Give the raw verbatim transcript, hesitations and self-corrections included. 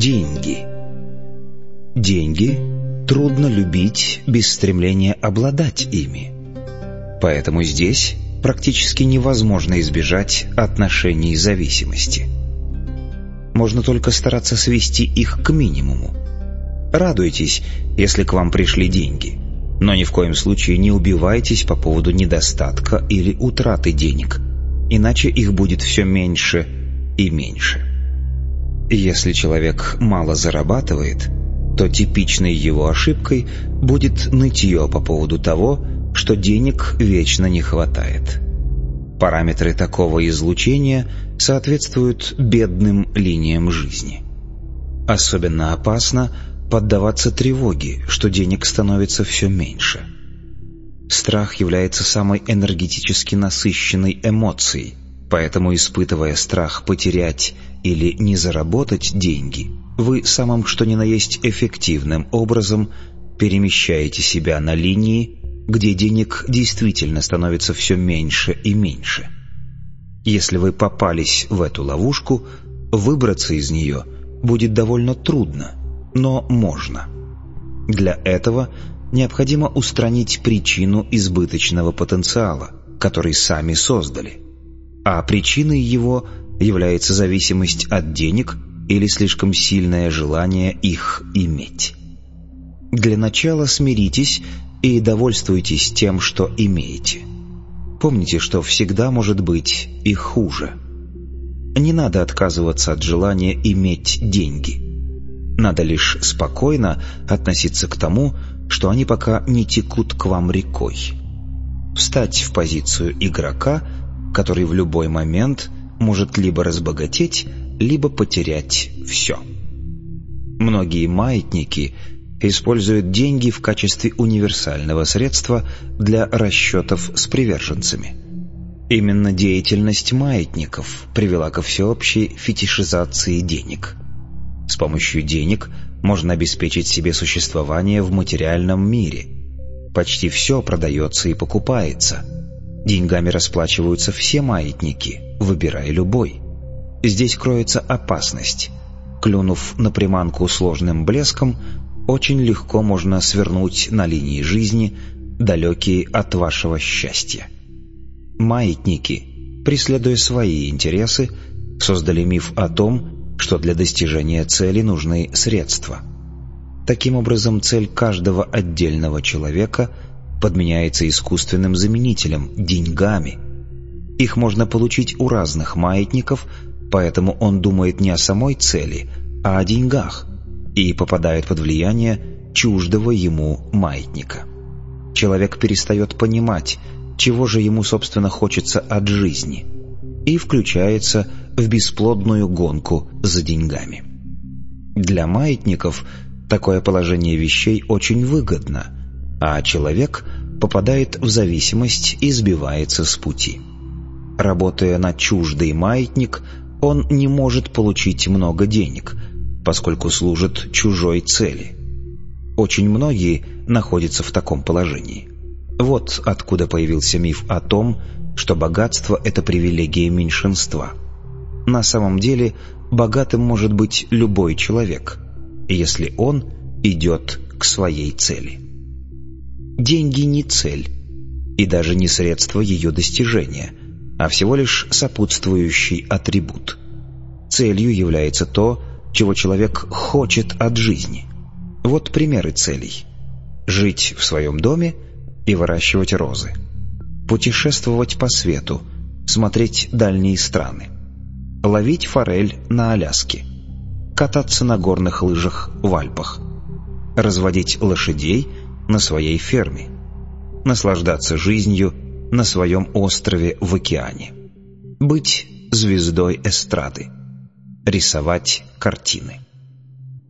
Деньги. Деньги трудно любить без стремления обладать ими. Поэтому здесь практически невозможно избежать отношений зависимости. Можно только стараться свести их к минимуму. Радуйтесь, если к вам пришли деньги, но ни в коем случае не убивайтесь по поводу недостатка или утраты денег, иначе их будет все меньше и меньше. Если человек мало зарабатывает, то типичной его ошибкой будет нытье по поводу того, что денег вечно не хватает. Параметры такого излучения соответствуют бедным линиям жизни. Особенно опасно поддаваться тревоге, что денег становится все меньше. Страх является самой энергетически насыщенной эмоцией, поэтому, испытывая страх потерять или не заработать деньги, вы самым что ни на есть эффективным образом перемещаете себя на линии, где денег действительно становится все меньше и меньше. Если вы попались в эту ловушку, выбраться из нее будет довольно трудно, но можно. Для этого необходимо устранить причину избыточного потенциала, который сами создали. А причиной его является зависимость от денег или слишком сильное желание их иметь. Для начала смиритесь и довольствуйтесь тем, что имеете. Помните, что всегда может быть и хуже. Не надо отказываться от желания иметь деньги. Надо лишь спокойно относиться к тому, что они пока не текут к вам рекой. Встать в позицию игрока, который в любой момент может либо разбогатеть, либо потерять все. Многие маятники используют деньги в качестве универсального средства для расчетов с приверженцами. Именно деятельность маятников привела ко всеобщей фетишизации денег. С помощью денег можно обеспечить себе существование в материальном мире. Почти все продается и покупается. Деньгами расплачиваются все маятники, выбирай любой. Здесь кроется опасность. Клюнув на приманку сложным блеском, очень легко можно свернуть на линии жизни, далекие от вашего счастья. Маятники, преследуя свои интересы, создали миф о том, что для достижения цели нужны средства. Таким образом, цель каждого отдельного человека подменяется искусственным заменителем – деньгами. Их можно получить у разных маятников, поэтому он думает не о самой цели, а о деньгах и попадает под влияние чуждого ему маятника. Человек перестает понимать, чего же ему, собственно, хочется от жизни, и включается в бесплодную гонку за деньгами. Для маятников такое положение вещей очень выгодно, а человек попадает в зависимость и сбивается с пути. Работая на чуждый маятник, он не может получить много денег, поскольку служит чужой цели. Очень многие находятся в таком положении. Вот откуда появился миф о том, что богатство – это привилегия меньшинства. На самом деле, богатым может быть любой человек, если он идет к своей цели. Деньги не цель, и даже не средство ее достижения, а всего лишь сопутствующий атрибут. Целью является то, чего человек хочет от жизни. Вот примеры целей. Жить в своем доме и выращивать розы. Путешествовать по свету, смотреть дальние страны. Ловить форель на Аляске. Кататься на горных лыжах в Альпах. Разводить лошадей на своей ферме. Наслаждаться жизнью на своем острове в океане. Быть звездой эстрады. Рисовать картины.